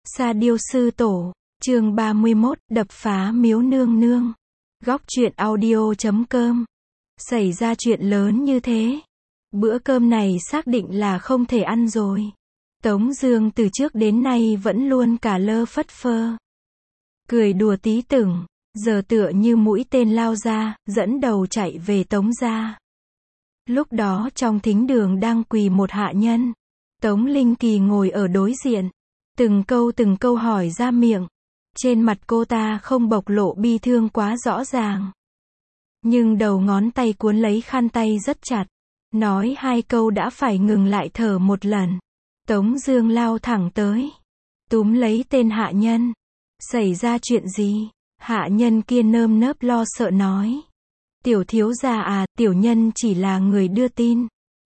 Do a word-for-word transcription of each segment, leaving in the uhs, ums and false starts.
Sa Điêu Sư Tổ, chương ba mươi mốt, đập phá miếu nương nương. Góc truyện audio chấm com. Xảy ra chuyện lớn như thế. Bữa cơm này xác định là không thể ăn rồi. Tống Dương từ trước đến nay vẫn luôn cả lơ phất phơ. Cười đùa tí tưởng, giờ tựa như mũi tên lao ra, dẫn đầu chạy về Tống gia. Lúc đó trong thính đường đang quỳ một hạ nhân. Tống Linh Kỳ ngồi ở đối diện. Từng câu từng câu hỏi ra miệng. Trên mặt cô ta không bộc lộ bi thương quá rõ ràng. Nhưng đầu ngón tay cuốn lấy khăn tay rất chặt. Nói hai câu đã phải ngừng lại thở một lần. Tống Dương lao thẳng tới. Túm lấy tên hạ nhân. Xảy ra chuyện gì? Hạ nhân kia nơm nớp lo sợ nói. Tiểu thiếu gia à, tiểu nhân chỉ là người đưa tin.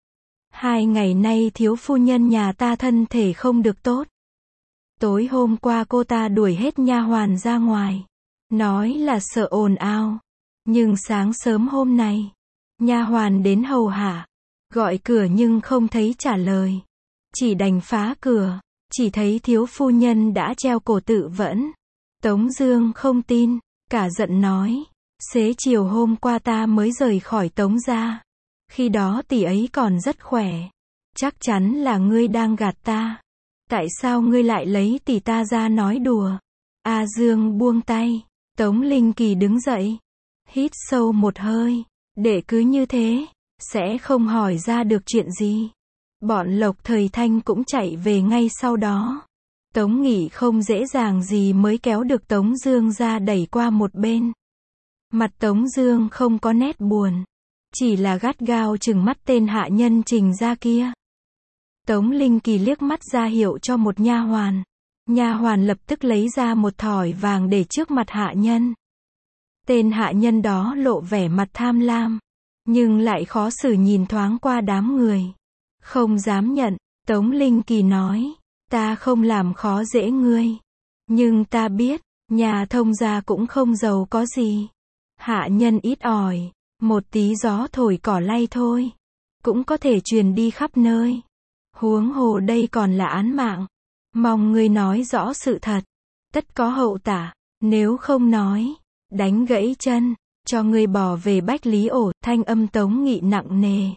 Hai ngày nay thiếu phu nhân nhà ta thân thể không được tốt. Tối hôm qua cô ta đuổi hết nha hoàn ra ngoài. Nói là sợ ồn ào. Nhưng sáng sớm hôm nay, nha hoàn đến hầu hạ. Gọi cửa nhưng không thấy trả lời. Chỉ đành phá cửa. Chỉ thấy thiếu phu nhân đã treo cổ tự vẫn. Tống Dương không tin. Cả giận nói. Xế chiều hôm qua ta mới rời khỏi Tống gia. Khi đó tỷ ấy còn rất khỏe. Chắc chắn là ngươi đang gạt ta. Tại sao ngươi lại lấy tỷ ta ra nói đùa? A Dương buông tay. Tống Linh Kỳ đứng dậy. Hít sâu một hơi. Để cứ như thế, sẽ không hỏi ra được chuyện gì. Bọn Lộc Thời Thanh cũng chạy về ngay sau đó. Tống Nghị không dễ dàng gì mới kéo được Tống Dương ra đẩy qua một bên. Mặt Tống Dương không có nét buồn. Chỉ là gắt gao trừng mắt tên hạ nhân Trình gia kia. Tống Linh Kỳ liếc mắt ra hiệu cho một nha hoàn. Nha hoàn lập tức lấy ra một thỏi vàng để trước mặt hạ nhân. Tên hạ nhân đó lộ vẻ mặt tham lam, nhưng lại khó xử nhìn thoáng qua đám người. Không dám nhận. Tống Linh Kỳ nói, ta không làm khó dễ ngươi. Nhưng ta biết, nhà thông gia cũng không giàu có gì. Hạ nhân ít ỏi, một tí gió thổi cỏ lay thôi. Cũng có thể truyền đi khắp nơi. Huống hồ đây còn là án mạng. Mong ngươi nói rõ sự thật. Tất có hậu tả. Nếu không nói, đánh gãy chân, cho ngươi bỏ về Bách Lý ổ. Thanh âm Tống Nghị nặng nề.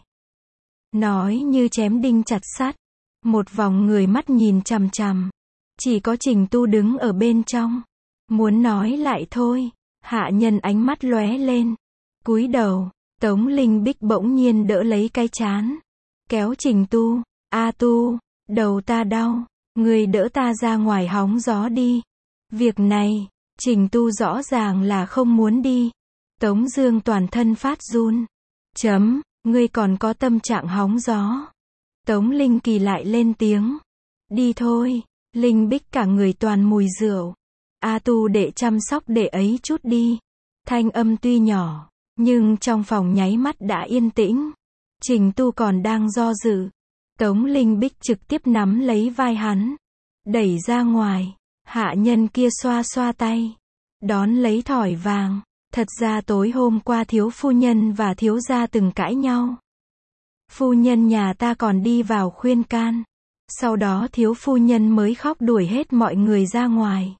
Nói như chém đinh chặt sắt. Một vòng người mắt nhìn chằm chằm. Chỉ có Trình Tu đứng ở bên trong. Muốn nói lại thôi. Hạ nhân ánh mắt lóe lên. Cúi đầu. Tống Linh Bích bỗng nhiên đỡ lấy cái trán. Kéo Trình Tu. A Tu, đầu ta đau, người đỡ ta ra ngoài hóng gió đi. Việc này, Trình Tu rõ ràng là không muốn đi. Tống Dương toàn thân phát run. Chấm, ngươi còn có tâm trạng hóng gió. Tống Linh Kỳ lại lên tiếng. Đi thôi. Linh Bích cả người toàn mùi rượu. A Tu để chăm sóc để ấy chút đi. Thanh âm tuy nhỏ, nhưng trong phòng nháy mắt đã yên tĩnh. Trình Tu còn đang do dự. Tống Linh Bích trực tiếp nắm lấy vai hắn. Đẩy ra ngoài. Hạ nhân kia xoa xoa tay. Đón lấy thỏi vàng. Thật ra tối hôm qua thiếu phu nhân và thiếu gia từng cãi nhau. Phu nhân nhà ta còn đi vào khuyên can. Sau đó thiếu phu nhân mới khóc đuổi hết mọi người ra ngoài.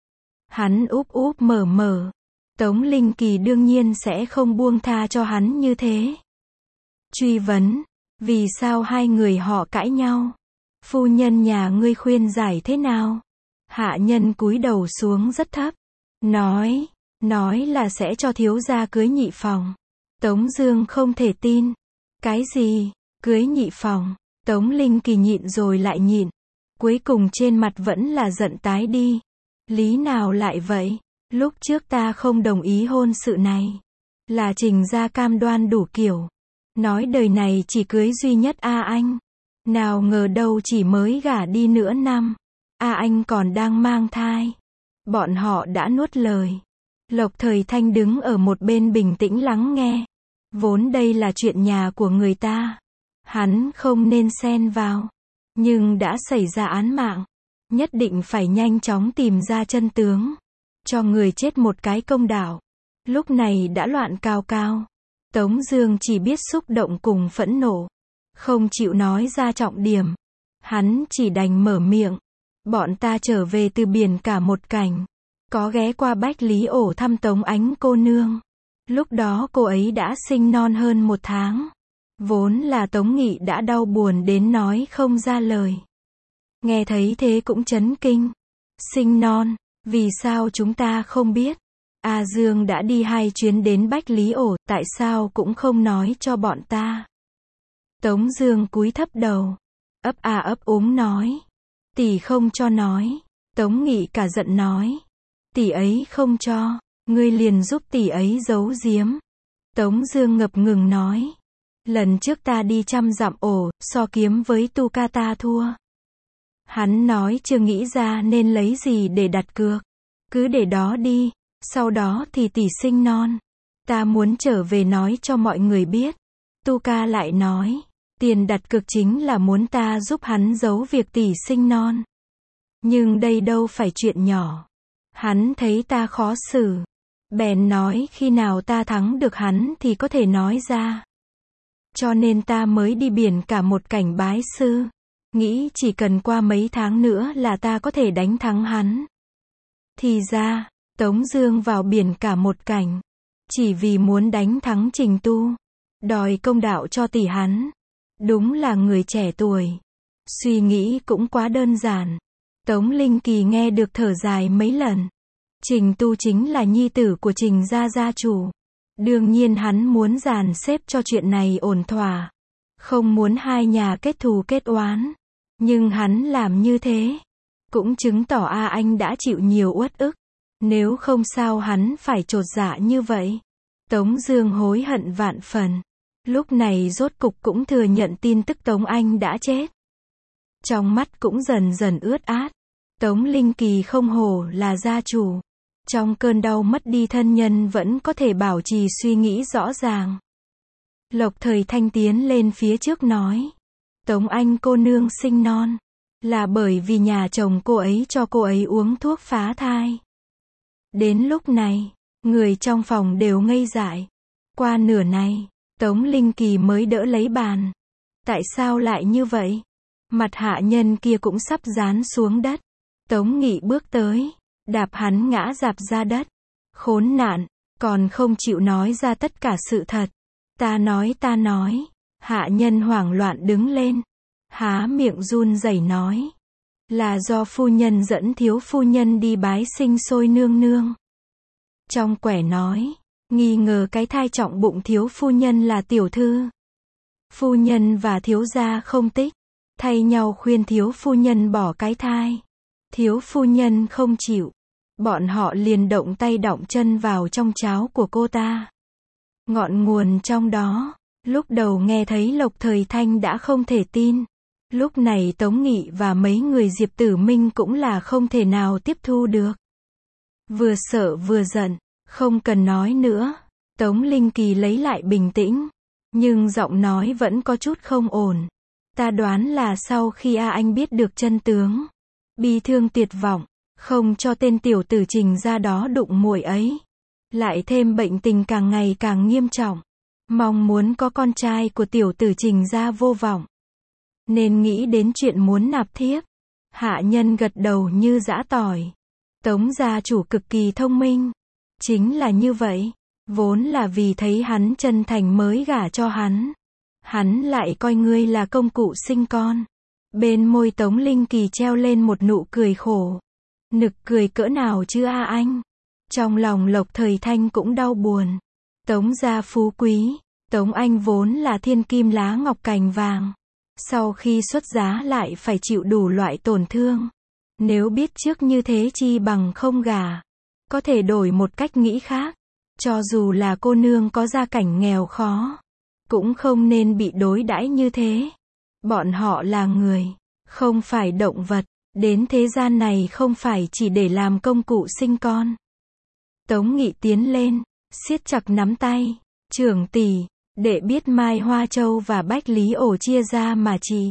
Hắn úp úp mở mở. Tống Linh Kỳ đương nhiên sẽ không buông tha cho hắn như thế. Truy vấn. Vì sao hai người họ cãi nhau? Phu nhân nhà ngươi khuyên giải thế nào? Hạ nhân cúi đầu xuống rất thấp. Nói, nói là sẽ cho thiếu gia cưới nhị phòng. Tống Dương không thể tin. Cái gì? Cưới nhị phòng? Tống Linh Kỳ nhịn rồi lại nhịn. Cuối cùng trên mặt vẫn là giận tái đi. Lý nào lại vậy? Lúc trước ta không đồng ý hôn sự này. Là Trình gia cam đoan đủ kiểu. Nói đời này chỉ cưới duy nhất A Anh. Nào ngờ đâu chỉ mới gả đi nửa năm. A Anh còn đang mang thai. Bọn họ đã nuốt lời. Lộc Thời Thanh đứng ở một bên bình tĩnh lắng nghe. Vốn đây là chuyện nhà của người ta. Hắn không nên xen vào. Nhưng đã xảy ra án mạng. Nhất định phải nhanh chóng tìm ra chân tướng. Cho người chết một cái công đạo. Lúc này đã loạn cao cao. Tống Dương chỉ biết xúc động cùng phẫn nộ. Không chịu nói ra trọng điểm. Hắn chỉ đành mở miệng. Bọn ta trở về từ biển cả một cảnh. Có ghé qua Bách Lý Ổ thăm Tống Ánh cô nương. Lúc đó cô ấy đã sinh non hơn một tháng. Vốn là Tống Nghị đã đau buồn đến nói không ra lời. Nghe thấy thế cũng chấn kinh. Sinh non, vì sao chúng ta không biết? A Dương đã đi hai chuyến đến Bách Lý Ổ, tại sao cũng không nói cho bọn ta? Tống Dương cúi thấp đầu, ấp a ấp úng nói, tỷ không cho nói. Tống Nghị cả giận nói, tỷ ấy không cho, ngươi liền giúp tỷ ấy giấu giếm. Tống Dương ngập ngừng nói, lần trước ta đi trăm dặm ổ, so kiếm với Tu Ca ta thua. Hắn nói chưa nghĩ ra nên lấy gì để đặt cược, cứ để đó đi, sau đó thì tỷ sinh non. Ta muốn trở về nói cho mọi người biết. Tu Ca lại nói, tiền đặt cược chính là muốn ta giúp hắn giấu việc tỷ sinh non. Nhưng đây đâu phải chuyện nhỏ. Hắn thấy ta khó xử, bèn nói khi nào ta thắng được hắn thì có thể nói ra. Cho nên ta mới đi biển cả một cảnh bái sư, nghĩ chỉ cần qua mấy tháng nữa là ta có thể đánh thắng hắn. Thì ra, Tống Dương vào biển cả một cảnh, chỉ vì muốn đánh thắng Trình Tu, đòi công đạo cho tỷ hắn. Đúng là người trẻ tuổi, suy nghĩ cũng quá đơn giản. Tống Linh Kỳ nghe được thở dài mấy lần. Trình Tu chính là nhi tử của Trình gia gia chủ. Đương nhiên hắn muốn dàn xếp cho chuyện này ổn thỏa, không muốn hai nhà kết thù kết oán. Nhưng hắn làm như thế, cũng chứng tỏ A Anh đã chịu nhiều uất ức. Nếu không sao hắn phải chột dạ như vậy. Tống Dương hối hận vạn phần. Lúc này rốt cục cũng thừa nhận tin tức Tống Anh đã chết. Trong mắt cũng dần dần ướt át. Tống Linh Kỳ không hổ là gia chủ. Trong cơn đau mất đi thân nhân vẫn có thể bảo trì suy nghĩ rõ ràng. Lộc Thời Thanh tiến lên phía trước nói, Tống Anh cô nương sinh non là bởi vì nhà chồng cô ấy cho cô ấy uống thuốc phá thai. Đến lúc này, người trong phòng đều ngây dại. Qua nửa này, Tống Linh Kỳ mới đỡ lấy bàn. Tại sao lại như vậy? Mặt hạ nhân kia cũng sắp dán xuống đất. Tống Nghị bước tới, đạp hắn ngã rạp ra đất. Khốn nạn, còn không chịu nói ra tất cả sự thật. Ta nói ta nói. Hạ nhân hoảng loạn đứng lên, há miệng run rẩy nói, là do phu nhân dẫn thiếu phu nhân đi bái sinh sôi nương nương. Trong quẻ nói, nghi ngờ cái thai trọng bụng thiếu phu nhân là tiểu thư. Phu nhân và thiếu gia không tích, thay nhau khuyên thiếu phu nhân bỏ cái thai. Thiếu phu nhân không chịu, bọn họ liền động tay động chân vào trong cháo của cô ta. Ngọn nguồn trong đó, lúc đầu nghe thấy Lộc Thời Thanh đã không thể tin. Lúc này Tống Nghị và mấy người Diệp Tử Minh cũng là không thể nào tiếp thu được. Vừa sợ vừa giận, không cần nói nữa. Tống Linh Kỳ lấy lại bình tĩnh, nhưng giọng nói vẫn có chút không ổn. Ta đoán là sau khi A Anh biết được chân tướng, bi thương tuyệt vọng, không cho tên tiểu tử Trình ra đó đụng muội ấy. Lại thêm bệnh tình càng ngày càng nghiêm trọng, mong muốn có con trai của tiểu tử Trình ra vô vọng, nên nghĩ đến chuyện muốn nạp thiếp. Hạ nhân gật đầu như giã tỏi. Tống gia chủ cực kỳ thông minh. Chính là như vậy, vốn là vì thấy hắn chân thành mới gả cho hắn. Hắn lại coi ngươi là công cụ sinh con. Bên môi Tống Linh Kỳ treo lên một nụ cười khổ. Nực cười cỡ nào chứ A Anh? Trong lòng Lộc Thời Thanh cũng đau buồn. Tống gia phú quý, Tống Anh vốn là thiên kim lá ngọc cành vàng. Sau khi xuất giá lại phải chịu đủ loại tổn thương. Nếu biết trước như thế chi bằng không gả. Có thể đổi một cách nghĩ khác. Cho dù là cô nương có gia cảnh nghèo khó, cũng không nên bị đối đãi như thế. Bọn họ là người, không phải động vật. Đến thế gian này không phải chỉ để làm công cụ sinh con. Tống Nghị tiến lên, siết chặt nắm tay. Trưởng tỷ, đệ biết Mai Hoa Châu và Bách Lý Ổ chia ra mà chị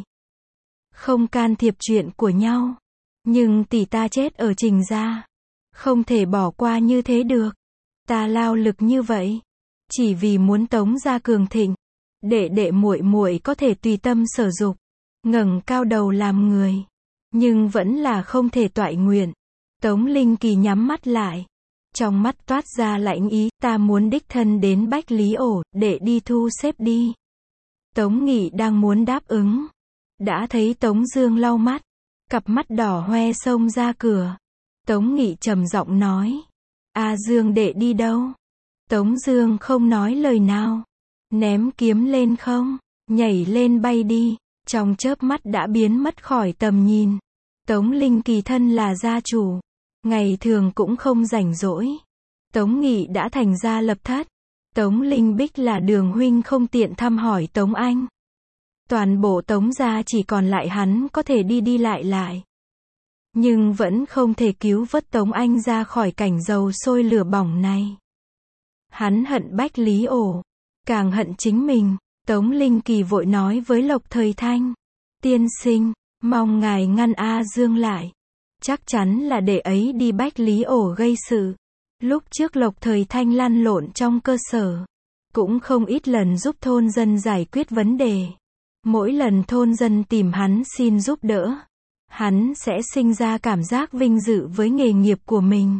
không can thiệp chuyện của nhau. Nhưng tỷ ta chết ở Trình gia, không thể bỏ qua như thế được. Ta lao lực như vậy, chỉ vì muốn Tống gia cường thịnh. Đệ đệ muội muội có thể tùy tâm sở dục, ngẩng cao đầu làm người. nhưng vẫn là không thể toại nguyện. Tống Linh Kỳ nhắm mắt lại. Trong mắt toát ra lãnh ý, ta muốn đích thân đến Bách Lý Ổ, để đi thu xếp đi. Tống Nghị đang muốn đáp ứng. Đã thấy Tống Dương lau mắt, cặp mắt đỏ hoe xông ra cửa. Tống Nghị trầm giọng nói, A Dương đệ đi đâu? Tống Dương không nói lời nào. Ném kiếm lên không, nhảy lên bay đi, trong chớp mắt đã biến mất khỏi tầm nhìn. Tống Linh Kỳ thân là gia chủ, ngày thường cũng không rảnh rỗi. Tống Nghị đã thành gia lập thất. Tống Linh Bích là đường huynh không tiện thăm hỏi Tống Anh. Toàn bộ Tống gia chỉ còn lại hắn có thể đi đi lại lại. Nhưng vẫn không thể cứu vớt Tống Anh ra khỏi cảnh dầu sôi lửa bỏng này. Hắn hận Bách Lý Ổ, càng hận chính mình. Tống Linh Kỳ vội nói với Lộc Thời Thanh, tiên sinh, mong ngài ngăn A Dương lại. Chắc chắn là để ấy đi Bách Lý Ổ gây sự. Lúc trước Lộc Thời Thanh lăn lộn trong cơ sở, cũng không ít lần giúp thôn dân giải quyết vấn đề. Mỗi lần thôn dân tìm hắn xin giúp đỡ, hắn sẽ sinh ra cảm giác vinh dự với nghề nghiệp của mình.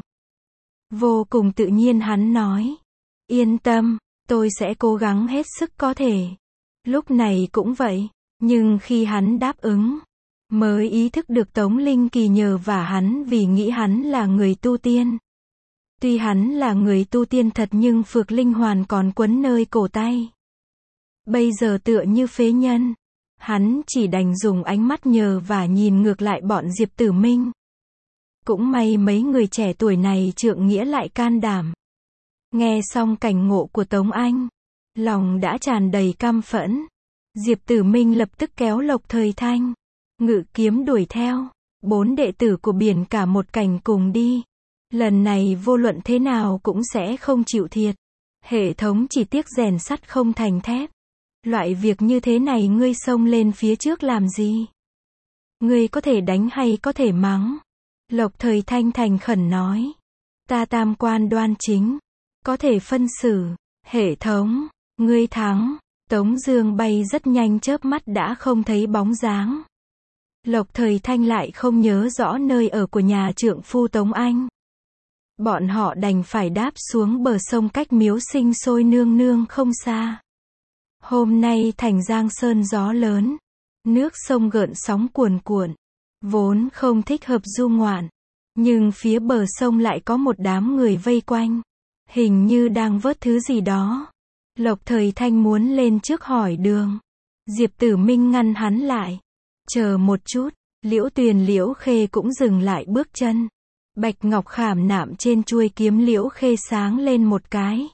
Vô cùng tự nhiên hắn nói, yên tâm, tôi sẽ cố gắng hết sức có thể. Lúc này cũng vậy, nhưng khi hắn đáp ứng, mới ý thức được Tống Linh Kỳ nhờ vả hắn vì nghĩ hắn là người tu tiên. Tuy hắn là người tu tiên thật nhưng phược linh hoàn còn quấn nơi cổ tay. Bây giờ tựa như phế nhân, hắn chỉ đành dùng ánh mắt nhờ và nhìn ngược lại bọn Diệp Tử Minh. Cũng may mấy người trẻ tuổi này trượng nghĩa lại can đảm. Nghe xong cảnh ngộ của Tống Anh, lòng đã tràn đầy căm phẫn. Diệp Tử Minh lập tức kéo Lộc Thời Thanh, ngự kiếm đuổi theo. Bốn đệ tử của biển cả một cảnh cùng đi. Lần này vô luận thế nào cũng sẽ không chịu thiệt. Hệ thống chỉ tiếc rèn sắt không thành thép. Loại việc như thế này ngươi xông lên phía trước làm gì? Ngươi có thể đánh hay có thể mắng? Lộc Thời Thanh thành khẩn nói. Ta tam quan đoan chính, có thể phân xử. Hệ thống, ngươi thắng. Tống Dương bay rất nhanh chớp mắt đã không thấy bóng dáng. Lộc Thời Thanh lại không nhớ rõ nơi ở của nhà trượng phu Tống Anh. Bọn họ đành phải đáp xuống bờ sông cách miếu sinh sôi nương nương không xa. Hôm nay thành Giang Sơn gió lớn, nước sông gợn sóng cuồn cuộn, vốn không thích hợp du ngoạn, nhưng phía bờ sông lại có một đám người vây quanh, hình như đang vớt thứ gì đó. Lộc Thời Thanh muốn lên trước hỏi đường, Diệp Tử Minh ngăn hắn lại. Chờ một chút. Liễu Tuyền Liễu Khê cũng dừng lại bước chân. Bạch ngọc khảm nạm trên chuôi kiếm Liễu Khê sáng lên một cái.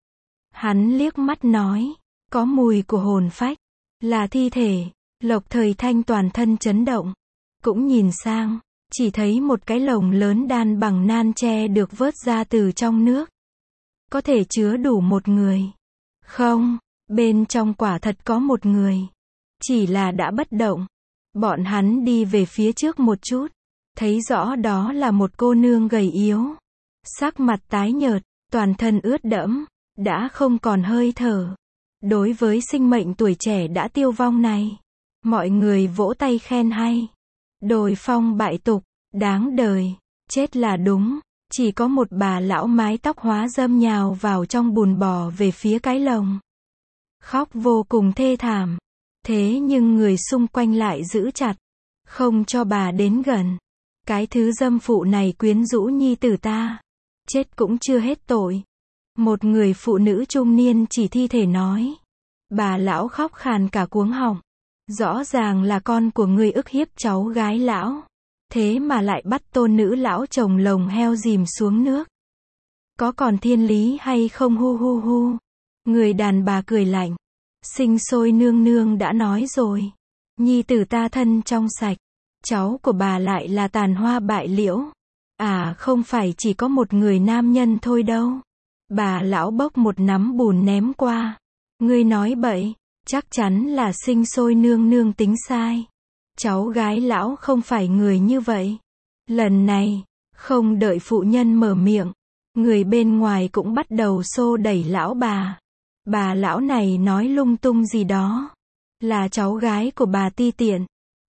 Hắn liếc mắt nói, có mùi của hồn phách, là thi thể. Lộc Thời Thanh toàn thân chấn động, cũng nhìn sang, chỉ thấy một cái lồng lớn đan bằng nan tre được vớt ra từ trong nước. Có thể chứa đủ một người. Không, bên trong quả thật có một người, chỉ là đã bất động. Bọn hắn đi về phía trước một chút, thấy rõ đó là một cô nương gầy yếu, sắc mặt tái nhợt, toàn thân ướt đẫm, đã không còn hơi thở. Đối với sinh mệnh tuổi trẻ đã tiêu vong này, mọi người vỗ tay khen hay. Đồi phong bại tục, đáng đời, chết là đúng. Chỉ có một bà lão mái tóc hóa râm nhào vào trong bùn bò về phía cái lồng, khóc vô cùng thê thảm. Thế nhưng người xung quanh lại giữ chặt, không cho bà đến gần. Cái thứ dâm phụ này quyến rũ nhi tử ta, chết cũng chưa hết tội. Một người phụ nữ trung niên chỉ thi thể nói. Bà lão khóc khàn cả cuống họng. Rõ ràng là con của ngươi ức hiếp cháu gái lão, thế mà lại bắt tôn nữ lão chồng lồng heo dìm xuống nước. Có còn thiên lý hay không hu hu hu. Người đàn bà cười lạnh. Sinh sôi nương nương đã nói rồi, nhi tử ta thân trong sạch, cháu của bà lại là tàn hoa bại liễu. À không phải chỉ có một người nam nhân thôi đâu. Bà lão bốc một nắm bùn ném qua. Ngươi nói bậy, chắc chắn là sinh sôi nương nương tính sai. Cháu gái lão không phải người như vậy. Lần này, không đợi phụ nhân mở miệng, người bên ngoài cũng bắt đầu xô đẩy lão bà. Bà lão này nói lung tung gì đó, là cháu gái của bà ti tiện.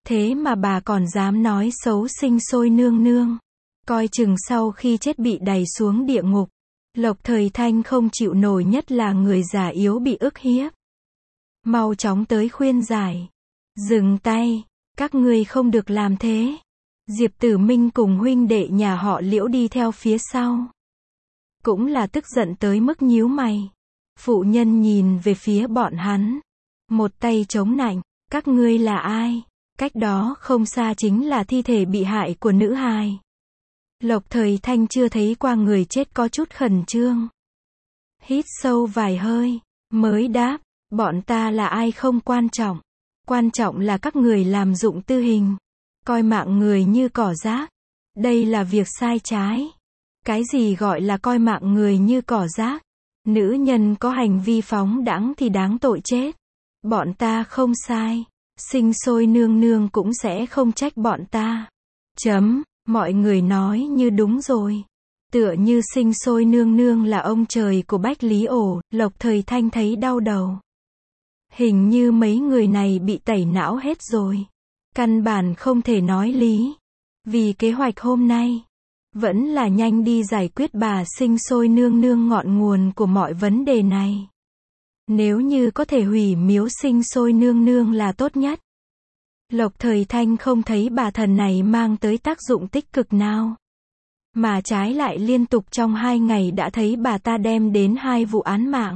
Thế mà bà còn dám nói xấu sinh sôi nương nương. Coi chừng sau khi chết bị đày xuống địa ngục. Lộc Thời Thanh không chịu nổi, nhất là người già yếu bị ức hiếp. Mau chóng tới khuyên giải. Dừng tay, các ngươi không được làm thế. Diệp Tử Minh cùng huynh đệ nhà họ Liễu đi theo phía sau. Cũng là tức giận tới mức nhíu mày. Phụ nhân nhìn về phía bọn hắn. Một tay chống nạnh, các ngươi là ai? Cách đó không xa chính là thi thể bị hại của nữ hài. Lộc Thời Thanh chưa thấy qua người chết có chút khẩn trương. Hít sâu vài hơi, mới đáp, bọn ta là ai không quan trọng. Quan trọng là các người làm dụng tư hình. Coi mạng người như cỏ rác. Đây là việc sai trái. Cái gì gọi là coi mạng người như cỏ rác? Nữ nhân có hành vi phóng đãng thì đáng tội chết. Bọn ta không sai. Sinh sôi nương nương cũng sẽ không trách bọn ta. Chấm, mọi người nói như đúng rồi. Tựa như sinh sôi nương nương là ông trời của Bách Lý Ổ, Lộc Thời Thanh thấy đau đầu. Hình như mấy người này bị tẩy não hết rồi. Căn bản không thể nói lý. Vì kế hoạch hôm nay, vẫn là nhanh đi giải quyết bà sinh sôi nương nương ngọn nguồn của mọi vấn đề này. Nếu như có thể hủy miếu sinh sôi nương nương là tốt nhất. Lộc Thời Thanh không thấy bà thần này mang tới tác dụng tích cực nào. Mà trái lại liên tục trong hai ngày đã thấy bà ta đem đến hai vụ án mạng.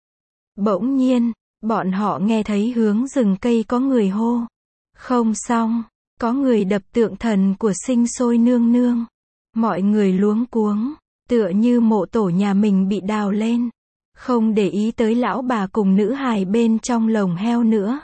Bỗng nhiên, bọn họ nghe thấy hướng rừng cây có người hô. Không xong, có người đập tượng thần của sinh sôi nương nương. Mọi người luống cuống, tựa như mộ tổ nhà mình bị đào lên. Không để ý tới lão bà cùng nữ hài bên trong lồng heo nữa.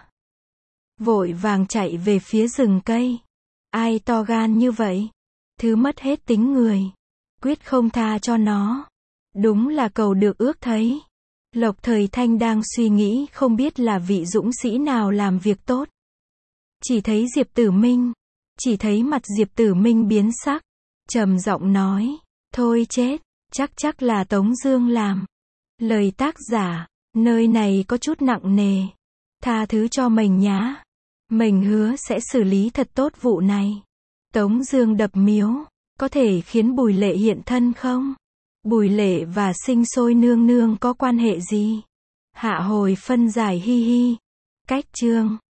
Vội vàng chạy về phía rừng cây. Ai to gan như vậy? Thứ mất hết tính người. Quyết không tha cho nó. Đúng là cầu được ước thấy. Lộc Thời Thanh đang suy nghĩ không biết là vị dũng sĩ nào làm việc tốt. Chỉ thấy Diệp Tử Minh. Chỉ thấy mặt Diệp Tử Minh biến sắc. Trầm giọng nói. Thôi chết. Chắc chắc là Tống Dương làm. Lời tác giả. Nơi này có chút nặng nề. Tha thứ cho mình nhá. Mình hứa sẽ xử lý thật tốt vụ này. Tống Dương đập miếu. Có thể khiến Bùi Lệ hiện thân không? Bùi Lệ và sinh sôi nương nương có quan hệ gì? Hạ hồi phân giải hi hi. Cách chương